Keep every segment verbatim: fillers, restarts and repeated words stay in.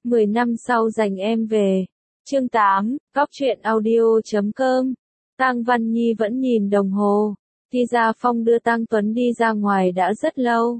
mười năm sau giành em về. Chương tám, Góc truyện audio chấm com. Tang Văn Nhi vẫn nhìn đồng hồ. Thi Gia Phong đưa Tang Tuấn đi ra ngoài đã rất lâu.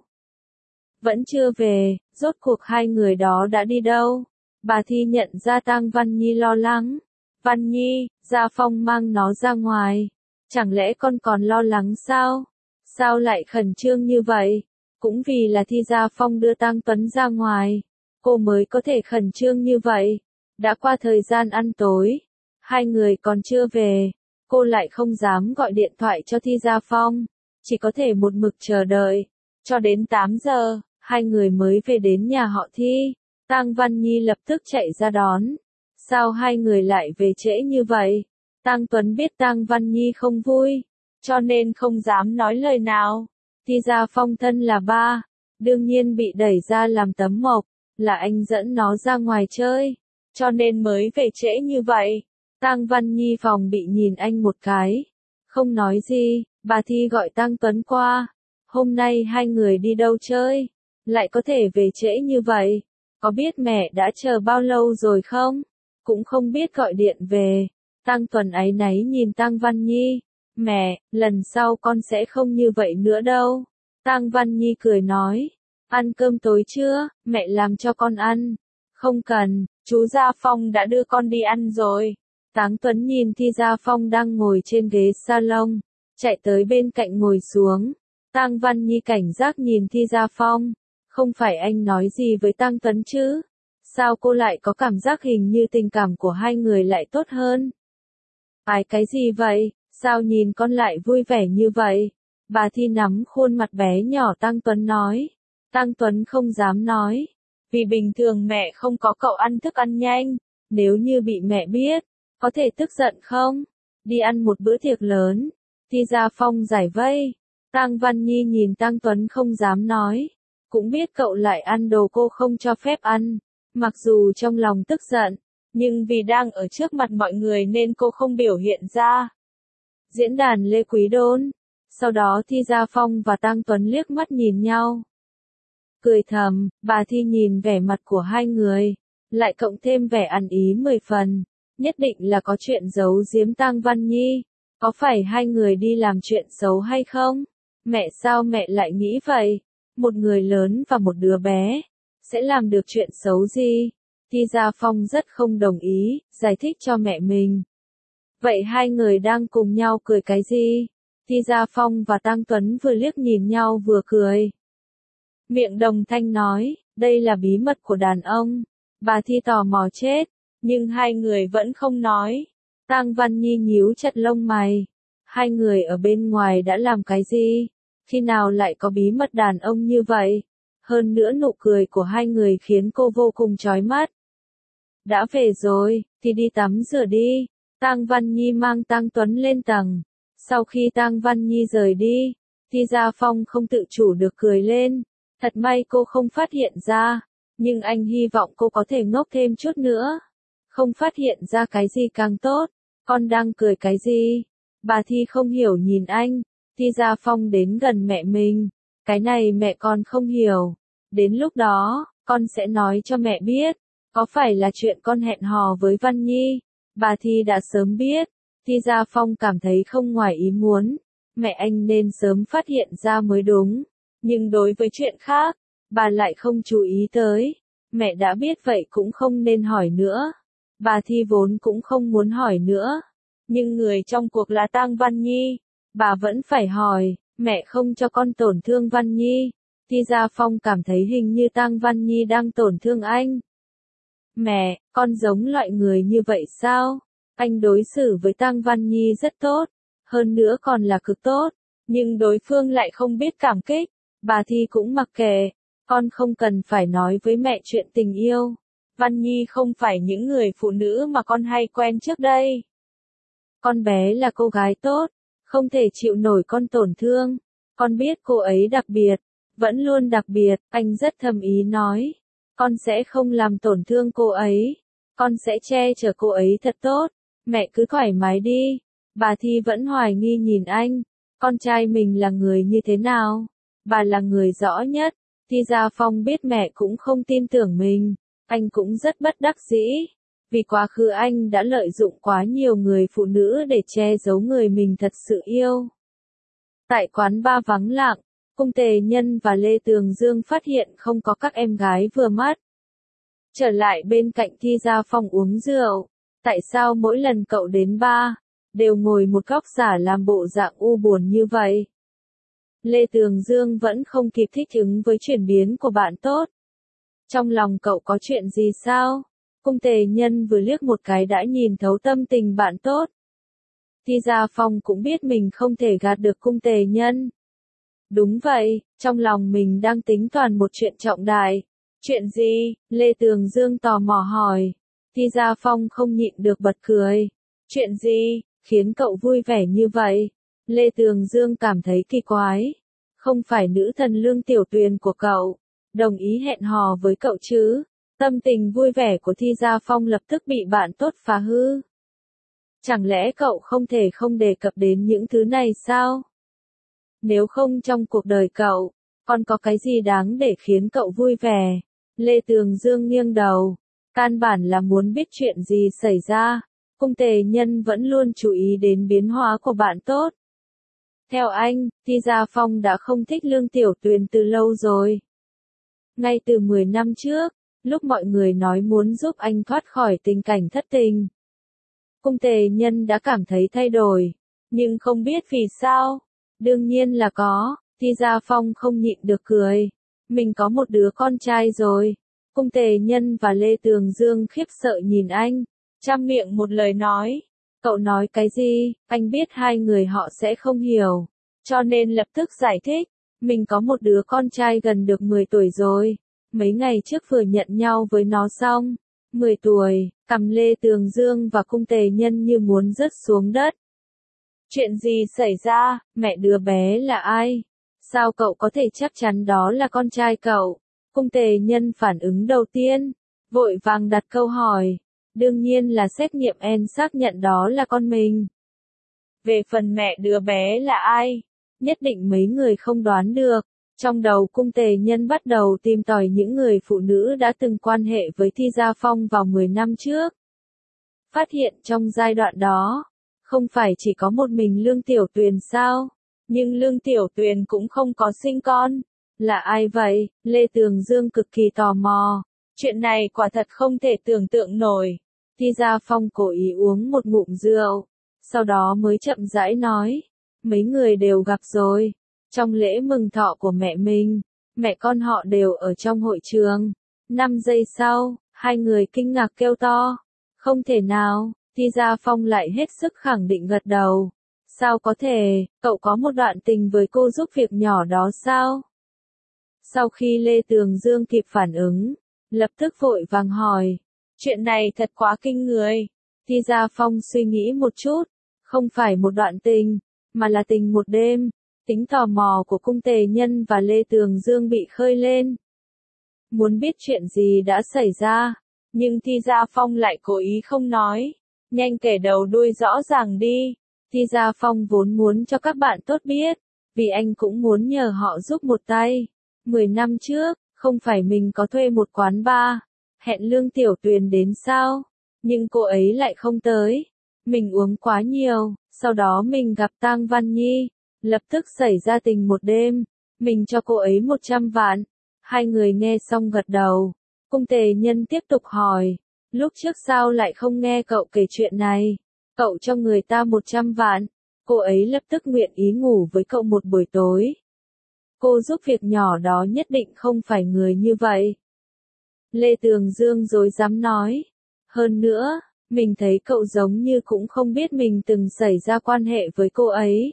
Vẫn chưa về, rốt cuộc hai người đó đã đi đâu? Bà Thi nhận ra Tang Văn Nhi lo lắng. Văn Nhi, Gia Phong mang nó ra ngoài. Chẳng lẽ con còn lo lắng sao? Sao lại khẩn trương như vậy? Cũng vì là Thi Gia Phong đưa Tang Tuấn ra ngoài, cô mới có thể khẩn trương như vậy. Đã qua thời gian ăn tối, hai người còn chưa về, cô lại không dám gọi điện thoại cho Thi Gia Phong, chỉ có thể một mực chờ đợi. Cho đến tám giờ, hai người mới về đến nhà họ Thi. Tang Văn Nhi lập tức chạy ra đón. Sao hai người lại về trễ như vậy? Tang Tuấn biết Tang Văn Nhi không vui, cho nên không dám nói lời nào. Thi Gia Phong thân là ba, đương nhiên bị đẩy ra làm tấm mộc, là anh dẫn nó ra ngoài chơi, cho nên mới về trễ như vậy. Tang Văn Nhi phòng bị nhìn anh một cái, không nói gì. Bà Thi gọi Tang Tuấn qua. Hôm nay hai người đi đâu chơi, lại có thể về trễ như vậy? Có biết mẹ đã chờ bao lâu rồi không? Cũng không biết gọi điện về. Tang Tuấn áy náy nhìn Tang Văn Nhi. Mẹ, lần sau con sẽ không như vậy nữa đâu. Tang Văn Nhi cười nói. Ăn cơm tối chưa? Mẹ làm cho con ăn. Không cần, chú Gia Phong đã đưa con đi ăn rồi. Tang Tuấn nhìn Thi Gia Phong đang ngồi trên ghế salon, chạy tới bên cạnh ngồi xuống. Tang Văn Nhi cảnh giác nhìn Thi Gia Phong. Không phải anh nói gì với Tang Tuấn chứ? Sao cô lại có cảm giác hình như tình cảm của hai người lại tốt hơn? Ai cái gì vậy? Sao nhìn con lại vui vẻ như vậy? Bà Thi nắm khuôn mặt bé nhỏ Tang Tuấn nói. Tang Tuấn không dám nói. Vì bình thường mẹ không có cậu ăn thức ăn nhanh. Nếu như bị mẹ biết, có thể tức giận không? Đi ăn một bữa tiệc lớn. Thi Gia Phong giải vây. Tang Văn Nhi nhìn Tang Tuấn không dám nói. Cũng biết cậu lại ăn đồ cô không cho phép ăn. Mặc dù trong lòng tức giận, nhưng vì đang ở trước mặt mọi người nên cô không biểu hiện ra. Diễn đàn Lê Quý Đôn. Sau đó Thi Gia Phong và Tang Tuấn liếc mắt nhìn nhau. Cười thầm, bà Thi nhìn vẻ mặt của hai người, lại cộng thêm vẻ ăn ý mười phần. Nhất định là có chuyện giấu giếm Tang Văn Nhi. Có phải hai người đi làm chuyện xấu hay không? Mẹ sao mẹ lại nghĩ vậy? Một người lớn và một đứa bé sẽ làm được chuyện xấu gì? Thi Gia Phong rất không đồng ý, giải thích cho mẹ mình. Vậy hai người đang cùng nhau cười cái gì? Thi Gia Phong và Tang Tuấn vừa liếc nhìn nhau vừa cười. Miệng đồng thanh nói, đây là bí mật của đàn ông. Bà Thi tò mò chết, nhưng hai người vẫn không nói. Tang Văn Nhi nhíu chặt lông mày. Hai người ở bên ngoài đã làm cái gì? Khi nào lại có bí mật đàn ông như vậy? Hơn nữa nụ cười của hai người khiến cô vô cùng chói mắt. Đã về rồi, thì đi tắm rửa đi. Tang Văn Nhi mang Tang Tuấn lên tầng. Sau khi Tang Văn Nhi rời đi, Thi Gia Phong không tự chủ được cười lên. Thật may cô không phát hiện ra, nhưng anh hy vọng cô có thể ngốc thêm chút nữa. Không phát hiện ra cái gì càng tốt. Con đang cười cái gì? Bà Thi không hiểu nhìn anh. Thi Gia Phong đến gần mẹ mình. Cái này mẹ con không hiểu. Đến lúc đó, con sẽ nói cho mẹ biết. Có phải là chuyện con hẹn hò với Văn Nhi? Bà Thi đã sớm biết. Thi Gia Phong cảm thấy không ngoài ý muốn. Mẹ anh nên sớm phát hiện ra mới đúng. Nhưng đối với chuyện khác, bà lại không chú ý tới. Mẹ đã biết vậy cũng không nên hỏi nữa. Bà Thi vốn cũng không muốn hỏi nữa. Nhưng người trong cuộc là Tang Văn Nhi. Bà vẫn phải hỏi, mẹ không cho con tổn thương Văn Nhi. Thi Gia Phong cảm thấy hình như Tang Văn Nhi đang tổn thương anh. Mẹ, con giống loại người như vậy sao? Anh đối xử với Tang Văn Nhi rất tốt, hơn nữa còn là cực tốt, nhưng đối phương lại không biết cảm kích. Bà Thi cũng mặc kệ, con không cần phải nói với mẹ chuyện tình yêu. Văn Nhi không phải những người phụ nữ mà con hay quen trước đây. Con bé là cô gái tốt, không thể chịu nổi con tổn thương. Con biết cô ấy đặc biệt, vẫn luôn đặc biệt, anh rất thầm ý nói. Con sẽ không làm tổn thương cô ấy. Con sẽ che chở cô ấy thật tốt. Mẹ cứ thoải mái đi. Bà Thi vẫn hoài nghi nhìn anh. Con trai mình là người như thế nào? Bà là người rõ nhất. Thi Gia Phong biết mẹ cũng không tin tưởng mình. Anh cũng rất bất đắc dĩ, vì quá khứ anh đã lợi dụng quá nhiều người phụ nữ để che giấu người mình thật sự yêu. Tại quán bar vắng lặng, Cung Tề Nhân và Lê Tường Dương phát hiện không có các em gái vừa mắt. Trở lại bên cạnh Thi Gia Phong uống rượu, tại sao mỗi lần cậu đến bar, đều ngồi một góc giả làm bộ dạng u buồn như vậy? Lê Tường Dương vẫn không kịp thích ứng với chuyển biến của bạn tốt. Trong lòng cậu có chuyện gì sao? Cung Tề Nhân vừa liếc một cái đã nhìn thấu tâm tình bạn tốt. Thi Gia Phong cũng biết mình không thể gạt được Cung Tề Nhân. Đúng vậy, trong lòng mình đang tính toán một chuyện trọng đại. Chuyện gì? Lê Tường Dương tò mò hỏi. Thi Gia Phong không nhịn được bật cười. Chuyện gì, khiến cậu vui vẻ như vậy? Lê Tường Dương cảm thấy kỳ quái. Không phải nữ thần Lương Tiểu Tuyền của cậu đồng ý hẹn hò với cậu chứ? Tâm tình vui vẻ của Thi Gia Phong lập tức bị bạn tốt phá hư. Chẳng lẽ cậu không thể không đề cập đến những thứ này sao? Nếu không trong cuộc đời cậu, còn có cái gì đáng để khiến cậu vui vẻ? Lê Tường Dương nghiêng đầu, căn bản là muốn biết chuyện gì xảy ra. Cung Tề Nhân vẫn luôn chú ý đến biến hóa của bạn tốt. Theo anh, Thi Gia Phong đã không thích Lương Tiểu Tuyền từ lâu rồi. Ngay từ mười năm trước, lúc mọi người nói muốn giúp anh thoát khỏi tình cảnh thất tình, Cung Tề Nhân đã cảm thấy thay đổi, nhưng không biết vì sao. Đương nhiên là có, Thi Gia Phong không nhịn được cười. Mình có một đứa con trai rồi. Cung Tề Nhân và Lê Tường Dương khiếp sợ nhìn anh, trăm miệng một lời nói. Cậu nói cái gì? Anh biết hai người họ sẽ không hiểu, cho nên lập tức giải thích. Mình có một đứa con trai gần được mười tuổi rồi. Mấy ngày trước vừa nhận nhau với nó xong. mười tuổi, cằm Lê Tường Dương và Cung Tề Nhân như muốn rớt xuống đất. Chuyện gì xảy ra? Mẹ đứa bé là ai? Sao cậu có thể chắc chắn đó là con trai cậu? Cung Tề Nhân phản ứng đầu tiên, vội vàng đặt câu hỏi. Đương nhiên là xét nghiệm en xác nhận đó là con mình. Về phần mẹ đứa bé là ai? Nhất định mấy người không đoán được. Trong đầu Cung Tề Nhân bắt đầu tìm tòi những người phụ nữ đã từng quan hệ với Thi Gia Phong vào mười năm trước. Phát hiện trong giai đoạn đó, không phải chỉ có một mình Lương Tiểu Tuyền sao? Nhưng Lương Tiểu Tuyền cũng không có sinh con. Là ai vậy? Lê Tường Dương cực kỳ tò mò. Chuyện này quả thật không thể tưởng tượng nổi. Thi Gia Phong cố ý uống một ngụm rượu, sau đó mới chậm rãi nói. Mấy người đều gặp rồi. Trong lễ mừng thọ của mẹ mình, mẹ con họ đều ở trong hội trường. Năm giây sau, hai người kinh ngạc kêu to. Không thể nào, Thi Gia Phong lại hết sức khẳng định gật đầu. Sao có thể, cậu có một đoạn tình với cô giúp việc nhỏ đó sao? Sau khi Lê Tường Dương kịp phản ứng, lập tức vội vàng hỏi. Chuyện này thật quá kinh người. Thi Gia Phong suy nghĩ một chút, không phải một đoạn tình, mà là tình một đêm. Tính tò mò của Cung Tề Nhân và Lê Tường Dương bị khơi lên. Muốn biết chuyện gì đã xảy ra, nhưng Thi Gia Phong lại cố ý không nói. Nhanh kể đầu đuôi rõ ràng đi. Thi Gia Phong vốn muốn cho các bạn tốt biết, vì anh cũng muốn nhờ họ giúp một tay. Mười năm trước, không phải mình có thuê một quán bar, hẹn Lương Tiểu Tuyền đến sao? Nhưng cô ấy lại không tới. Mình uống quá nhiều, sau đó mình gặp Tang Văn Nhi, lập tức xảy ra tình một đêm. Mình cho cô ấy một trăm vạn. Hai người nghe xong gật đầu. Cung Tề Nhân tiếp tục hỏi, lúc trước sao lại không nghe cậu kể chuyện này? Cậu cho người ta một trăm vạn, cô ấy lập tức nguyện ý ngủ với cậu một buổi tối. Cô giúp việc nhỏ đó nhất định không phải người như vậy. Lê Tường Dương dối dám nói. Hơn nữa, mình thấy cậu giống như cũng không biết mình từng xảy ra quan hệ với cô ấy.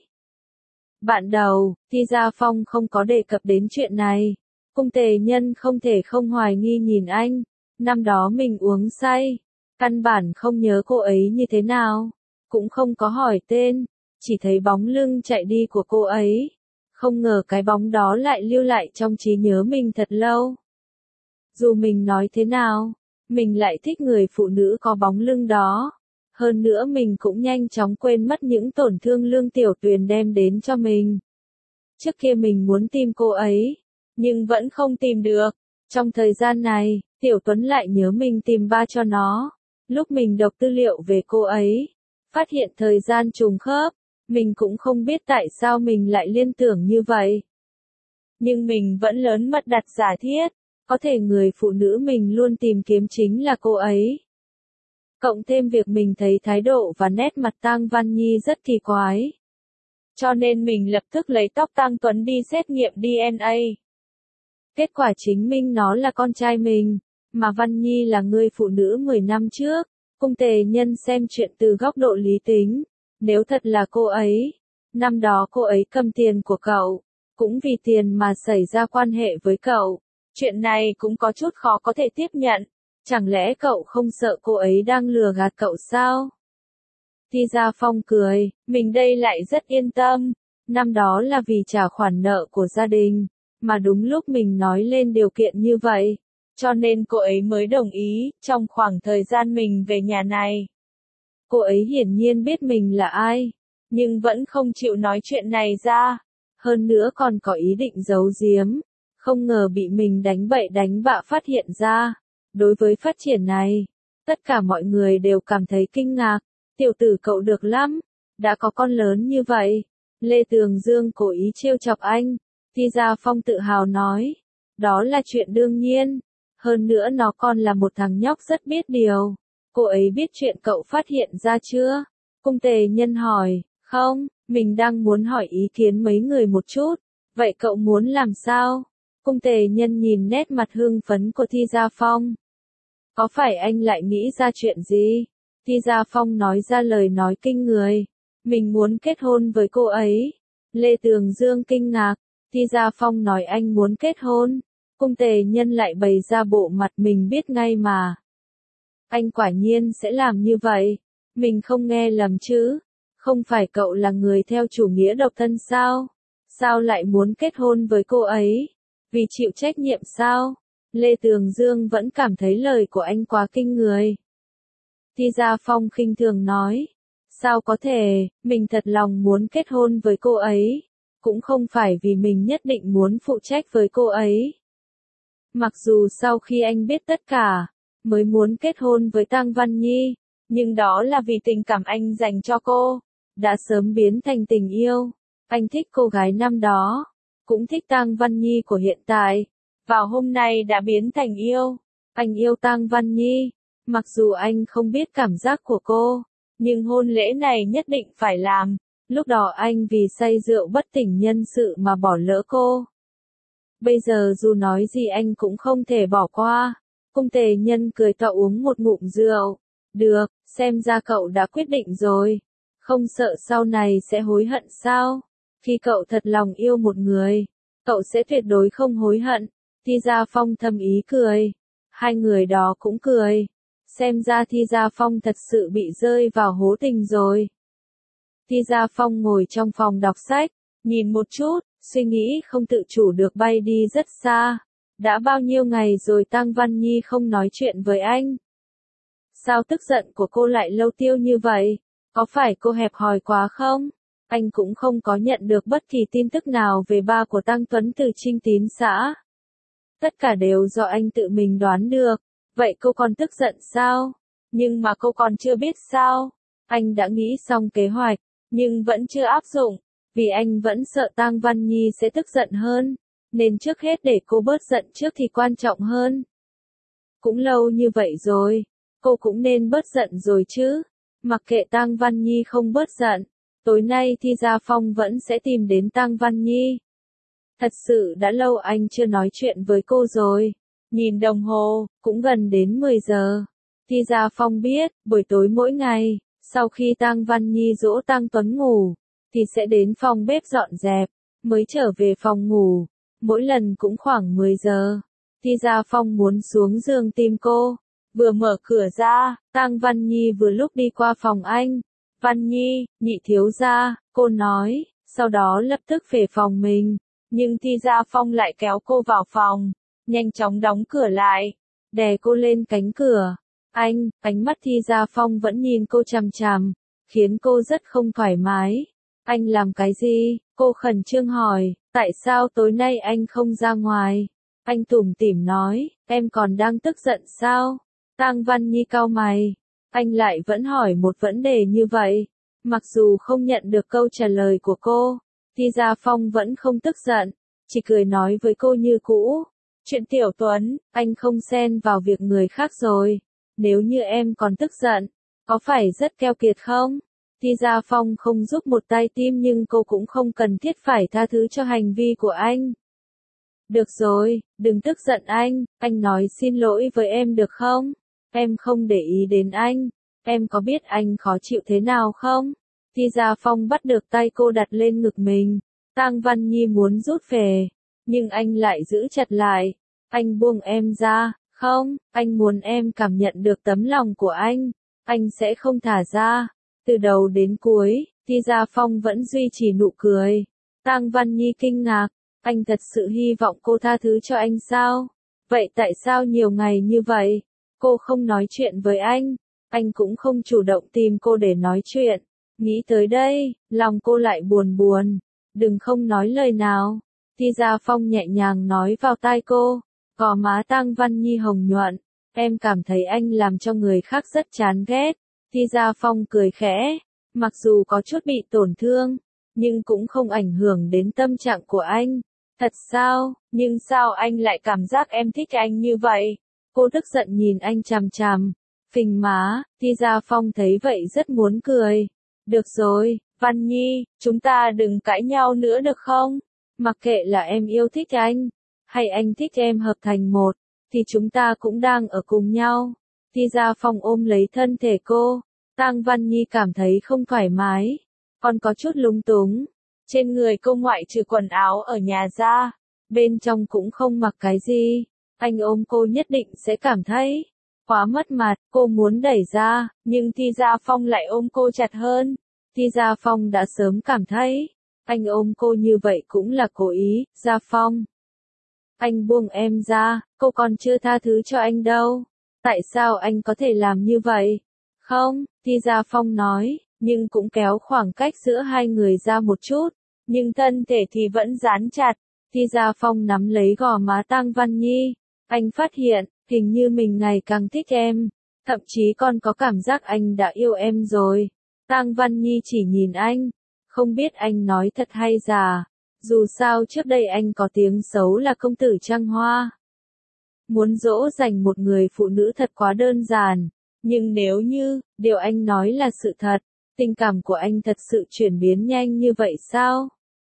Bạn đầu, Thi Gia Phong không có đề cập đến chuyện này. Cung Tề Nhân không thể không hoài nghi nhìn anh. Năm đó mình uống say, căn bản không nhớ cô ấy như thế nào, cũng không có hỏi tên, chỉ thấy bóng lưng chạy đi của cô ấy. Không ngờ cái bóng đó lại lưu lại trong trí nhớ mình thật lâu. Dù mình nói thế nào, mình lại thích người phụ nữ có bóng lưng đó. Hơn nữa mình cũng nhanh chóng quên mất những tổn thương Lương Tiểu Tuyền đem đến cho mình. Trước kia mình muốn tìm cô ấy, nhưng vẫn không tìm được. Trong thời gian này, Tiểu Tuấn lại nhớ mình tìm ba cho nó. Lúc mình đọc tư liệu về cô ấy, phát hiện thời gian trùng khớp, mình cũng không biết tại sao mình lại liên tưởng như vậy. Nhưng mình vẫn lớn mật đặt giả thiết, có thể người phụ nữ mình luôn tìm kiếm chính là cô ấy. Cộng thêm việc mình thấy thái độ và nét mặt Tang Văn Nhi rất kỳ quái. Cho nên mình lập tức lấy tóc Tang Tuấn đi xét nghiệm đê en a. Kết quả chứng minh nó là con trai mình, mà Văn Nhi là người phụ nữ mười năm trước. Cung Tề Nhân xem chuyện từ góc độ lý tính, nếu thật là cô ấy, năm đó cô ấy cầm tiền của cậu, cũng vì tiền mà xảy ra quan hệ với cậu. Chuyện này cũng có chút khó có thể tiếp nhận, chẳng lẽ cậu không sợ cô ấy đang lừa gạt cậu sao? Ti Gia Phong cười, mình đây lại rất yên tâm, năm đó là vì trả khoản nợ của gia đình, mà đúng lúc mình nói lên điều kiện như vậy, cho nên cô ấy mới đồng ý, trong khoảng thời gian mình về nhà này. Cô ấy hiển nhiên biết mình là ai, nhưng vẫn không chịu nói chuyện này ra, hơn nữa còn có ý định giấu giếm, không ngờ bị mình đánh bậy đánh bạ phát hiện ra. Đối với phát triển này, tất cả mọi người đều cảm thấy kinh ngạc, tiểu tử cậu được lắm, đã có con lớn như vậy. Lê Tường Dương cố ý trêu chọc anh, Ti Gia Phong tự hào nói, đó là chuyện đương nhiên, hơn nữa nó còn là một thằng nhóc rất biết điều. Cô ấy biết chuyện cậu phát hiện ra chưa? Cung Tề Nhân hỏi, không, mình đang muốn hỏi ý kiến mấy người một chút, vậy cậu muốn làm sao? Cung Tề Nhân nhìn nét mặt hưng phấn của Ti Gia Phong. Có phải anh lại nghĩ ra chuyện gì? Ti Gia Phong nói ra lời nói kinh người. Mình muốn kết hôn với cô ấy. Lê Tường Dương kinh ngạc. Ti Gia Phong nói anh muốn kết hôn. Cung Tề Nhân lại bày ra bộ mặt mình biết ngay mà. Anh quả nhiên sẽ làm như vậy. Mình không nghe lầm chứ. Không phải cậu là người theo chủ nghĩa độc thân sao? Sao lại muốn kết hôn với cô ấy? Vì chịu trách nhiệm sao? Lê Tường Dương vẫn cảm thấy lời của anh quá kinh người. Ti Gia Phong khinh thường nói. Sao có thể, mình thật lòng muốn kết hôn với cô ấy. Cũng không phải vì mình nhất định muốn phụ trách với cô ấy. Mặc dù sau khi anh biết tất cả, mới muốn kết hôn với Tang Văn Nhi, nhưng đó là vì tình cảm anh dành cho cô, đã sớm biến thành tình yêu. Anh thích cô gái năm đó, cũng thích Tang Văn Nhi của hiện tại. Vào hôm nay đã biến thành yêu. Anh yêu Tang Văn Nhi, mặc dù anh không biết cảm giác của cô, nhưng hôn lễ này nhất định phải làm. Lúc đó anh vì say rượu bất tỉnh nhân sự mà bỏ lỡ cô. Bây giờ dù nói gì anh cũng không thể bỏ qua. Cung Tề Nhân cười to uống một ngụm rượu. Được, xem ra cậu đã quyết định rồi. Không sợ sau này sẽ hối hận sao? Khi cậu thật lòng yêu một người, cậu sẽ tuyệt đối không hối hận. Ti Gia Phong thầm ý cười. Hai người đó cũng cười. Xem ra Ti Gia Phong thật sự bị rơi vào hố tình rồi. Ti Gia Phong ngồi trong phòng đọc sách, nhìn một chút, suy nghĩ không tự chủ được bay đi rất xa. Đã bao nhiêu ngày rồi Tang Văn Nhi không nói chuyện với anh? Sao tức giận của cô lại lâu tiêu như vậy? Có phải cô hẹp hòi quá không? Anh cũng không có nhận được bất kỳ tin tức nào về ba của Tang Tuấn từ Trinh Tín xã. Tất cả đều do anh tự mình đoán được. Vậy cô còn tức giận sao? Nhưng mà cô còn chưa biết sao? Anh đã nghĩ xong kế hoạch, nhưng vẫn chưa áp dụng, vì anh vẫn sợ Tang Văn Nhi sẽ tức giận hơn, nên trước hết để cô bớt giận trước thì quan trọng hơn. Cũng lâu như vậy rồi, cô cũng nên bớt giận rồi chứ. Mặc kệ Tang Văn Nhi không bớt giận, tối nay Ti Gia Phong vẫn sẽ tìm đến Tang Văn Nhi. Thật sự đã lâu anh chưa nói chuyện với cô rồi. Nhìn đồng hồ, cũng gần đến mười giờ. Ti Gia Phong biết, buổi tối mỗi ngày, sau khi Tang Văn Nhi dỗ Tang Tuấn ngủ, thì sẽ đến phòng bếp dọn dẹp, mới trở về phòng ngủ. Mỗi lần cũng khoảng mười giờ. Ti Gia Phong muốn xuống giường tìm cô. Vừa mở cửa ra, Tang Văn Nhi vừa lúc đi qua phòng anh. Văn Nhi, nhị thiếu gia, cô nói, sau đó lập tức về phòng mình. Nhưng Ti Gia Phong lại kéo cô vào phòng, nhanh chóng đóng cửa lại, đè cô lên cánh cửa. Anh, ánh mắt Ti Gia Phong vẫn nhìn cô chằm chằm, khiến cô rất không thoải mái. Anh làm cái gì? Cô khẩn trương hỏi, tại sao tối nay anh không ra ngoài? Anh tủm tỉm nói, em còn đang tức giận sao? Tang Văn Nhi cau mày. Anh lại vẫn hỏi một vấn đề như vậy. Mặc dù không nhận được câu trả lời của cô, Ti Gia Phong vẫn không tức giận, chỉ cười nói với cô như cũ. Chuyện Tiểu Tuấn, anh không xen vào việc người khác rồi. Nếu như em còn tức giận, có phải rất keo kiệt không? Ti Gia Phong không giúp một tay tim nhưng cô cũng không cần thiết phải tha thứ cho hành vi của anh. Được rồi, đừng tức giận anh, anh nói xin lỗi với em được không? Em không để ý đến anh, em có biết anh khó chịu thế nào không? Ti Gia Phong bắt được tay cô đặt lên ngực mình. Tang Văn Nhi muốn rút về, nhưng anh lại giữ chặt lại. Anh buông em ra, không, anh muốn em cảm nhận được tấm lòng của anh, anh sẽ không thả ra. Từ đầu đến cuối, Ti Gia Phong vẫn duy trì nụ cười. Tang Văn Nhi kinh ngạc, anh thật sự hy vọng cô tha thứ cho anh sao? Vậy tại sao nhiều ngày như vậy, cô không nói chuyện với anh, anh cũng không chủ động tìm cô để nói chuyện. Nghĩ tới đây, lòng cô lại buồn buồn. Đừng không nói lời nào. Ti Gia Phong nhẹ nhàng nói vào tai cô. Gò má Tang Văn Nhi hồng nhuận. Em cảm thấy anh làm cho người khác rất chán ghét. Ti Gia Phong cười khẽ. Mặc dù có chút bị tổn thương, nhưng cũng không ảnh hưởng đến tâm trạng của anh. Thật sao, nhưng sao anh lại cảm giác em thích anh như vậy? Cô tức giận nhìn anh chằm chằm. Phình má, Ti Gia Phong thấy vậy rất muốn cười. Được rồi, Văn Nhi, chúng ta đừng cãi nhau nữa được không? Mặc kệ là em yêu thích anh, hay anh thích em hợp thành một, thì chúng ta cũng đang ở cùng nhau. Ti Gia Phong ôm lấy thân thể cô. Tang Văn Nhi cảm thấy không thoải mái, còn có chút lung túng. Trên người cô ngoại trừ quần áo ở nhà ra, bên trong cũng không mặc cái gì. Anh ôm cô nhất định sẽ cảm thấy quá mất mặt. Cô muốn đẩy ra, nhưng Ti Gia Phong lại ôm cô chặt hơn. Ti Gia Phong đã sớm cảm thấy anh ôm cô như vậy cũng là cố ý. Gia Phong, anh buông em ra, cô còn chưa tha thứ cho anh đâu. Tại sao anh có thể làm như vậy? Không, Ti Gia Phong nói, nhưng cũng kéo khoảng cách giữa hai người ra một chút, nhưng thân thể thì vẫn dán chặt. Ti Gia Phong nắm lấy gò má Tang Văn Nhi. Anh phát hiện, hình như mình ngày càng thích em, thậm chí còn có cảm giác anh đã yêu em rồi. Tang Văn Nhi chỉ nhìn anh, không biết anh nói thật hay giả. Dù sao trước đây anh có tiếng xấu là công tử trăng hoa. Muốn dỗ dành một người phụ nữ thật quá đơn giản. Nhưng nếu như, điều anh nói là sự thật, tình cảm của anh thật sự chuyển biến nhanh như vậy sao?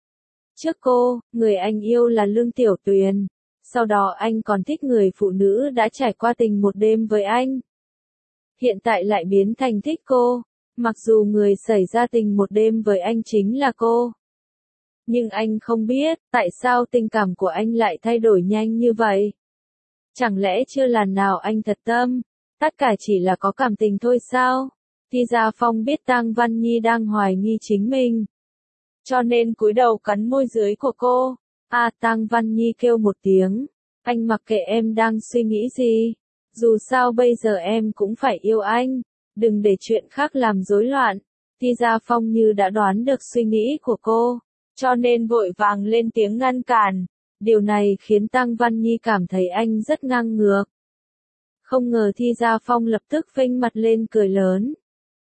Trước cô, người anh yêu là Lương Tiểu Tuyền. Sau đó anh còn thích người phụ nữ đã trải qua tình một đêm với anh. Hiện tại lại biến thành thích cô. Mặc dù người xảy ra tình một đêm với anh chính là cô. Nhưng anh không biết, tại sao tình cảm của anh lại thay đổi nhanh như vậy? Chẳng lẽ chưa lần nào anh thật tâm? Tất cả chỉ là có cảm tình thôi sao? Ti Gia Phong biết Tang Văn Nhi đang hoài nghi chính mình, cho nên cúi đầu cắn môi dưới của cô. À, Tang Văn Nhi kêu một tiếng. Anh mặc kệ em đang suy nghĩ gì. Dù sao bây giờ em cũng phải yêu anh. Đừng để chuyện khác làm rối loạn. Ti Gia Phong như đã đoán được suy nghĩ của cô, cho nên vội vàng lên tiếng ngăn cản. Điều này khiến Tang Văn Nhi cảm thấy anh rất ngang ngược. Không ngờ Ti Gia Phong lập tức phênh mặt lên cười lớn.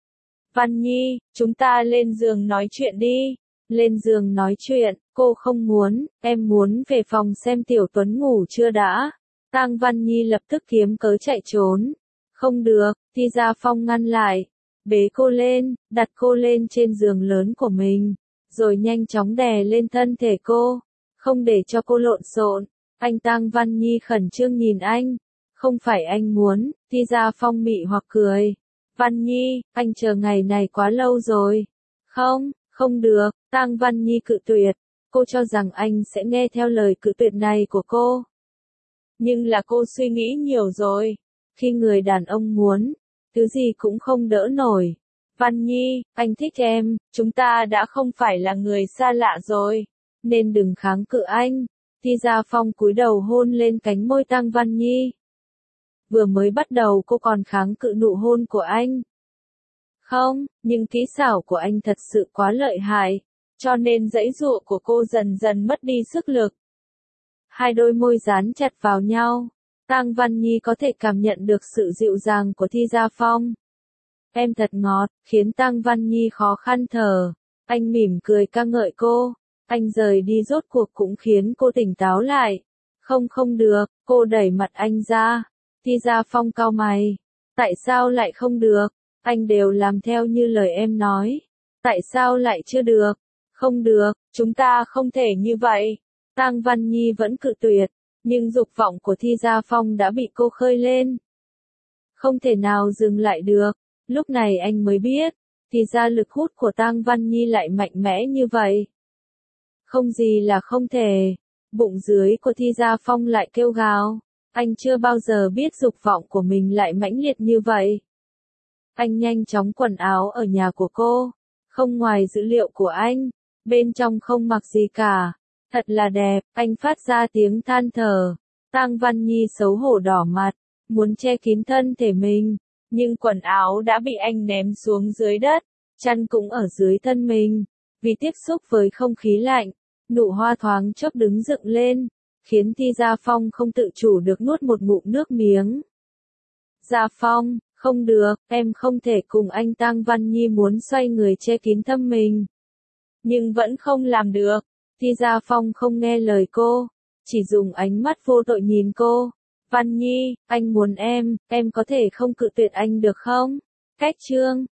Văn Nhi, chúng ta lên giường nói chuyện đi. Lên giường nói chuyện, cô không muốn, em muốn về phòng xem Tiểu Tuấn ngủ chưa đã. Tang Văn Nhi lập tức kiếm cớ chạy trốn. Không được, Ti Gia Phong ngăn lại. Bế cô lên, đặt cô lên trên giường lớn của mình, rồi nhanh chóng đè lên thân thể cô, không để cho cô lộn xộn. Anh Tang Văn Nhi khẩn trương nhìn anh. Không phải anh muốn, Ti Gia Phong mị hoặc cười. Văn Nhi, anh chờ ngày này quá lâu rồi. Không, không được, Tang Văn Nhi cự tuyệt. Cô cho rằng anh sẽ nghe theo lời cự tuyệt này của cô. Nhưng là cô suy nghĩ nhiều rồi. Khi người đàn ông muốn, thứ gì cũng không đỡ nổi. Văn Nhi, anh thích em, chúng ta đã không phải là người xa lạ rồi, nên đừng kháng cự anh. Ti Gia Phong cúi đầu hôn lên cánh môi Tang Văn Nhi. Vừa mới bắt đầu cô còn kháng cự nụ hôn của anh. Không, nhưng kỹ xảo của anh thật sự quá lợi hại, cho nên giãy giụa của cô dần dần mất đi sức lực. Hai đôi môi dán chặt vào nhau, Tang Văn Nhi có thể cảm nhận được sự dịu dàng của Thi Gia Phong. Em thật ngọt, khiến Tang Văn Nhi khó khăn thở. Anh mỉm cười ca ngợi cô. Anh rời đi rốt cuộc cũng khiến cô tỉnh táo lại. Không không được, cô đẩy mặt anh ra. Thi Gia Phong cau mày. Tại sao lại không được? Anh đều làm theo như lời em nói. Tại sao lại chưa được? Không được, chúng ta không thể như vậy. Tang Văn Nhi vẫn cự tuyệt, nhưng dục vọng của Thi Gia Phong đã bị cô khơi lên. Không thể nào dừng lại được. Lúc này anh mới biết, thì ra lực hút của Tang Văn Nhi lại mạnh mẽ như vậy. Không gì là không thể. Bụng dưới của Thi Gia Phong lại kêu gào. Anh chưa bao giờ biết dục vọng của mình lại mãnh liệt như vậy. Anh nhanh chóng quần áo ở nhà của cô. Không ngoài dữ liệu của anh, bên trong không mặc gì cả. Thật là đẹp, anh phát ra tiếng than thở. Tang Văn Nhi xấu hổ đỏ mặt, muốn che kín thân thể mình. Nhưng quần áo đã bị anh ném xuống dưới đất, chăn cũng ở dưới thân mình. Vì tiếp xúc với không khí lạnh, nụ hoa thoáng chốc đứng dựng lên, khiến Thi Gia Phong không tự chủ được nuốt một ngụm nước miếng. Gia Phong, không được, em không thể cùng anh. Tang Văn Nhi muốn xoay người che kín thân mình, nhưng vẫn không làm được. Thi Gia Phong không nghe lời cô, chỉ dùng ánh mắt vô tội nhìn cô. Văn Nhi, anh muốn em, em có thể không cự tuyệt anh được không? Cách chương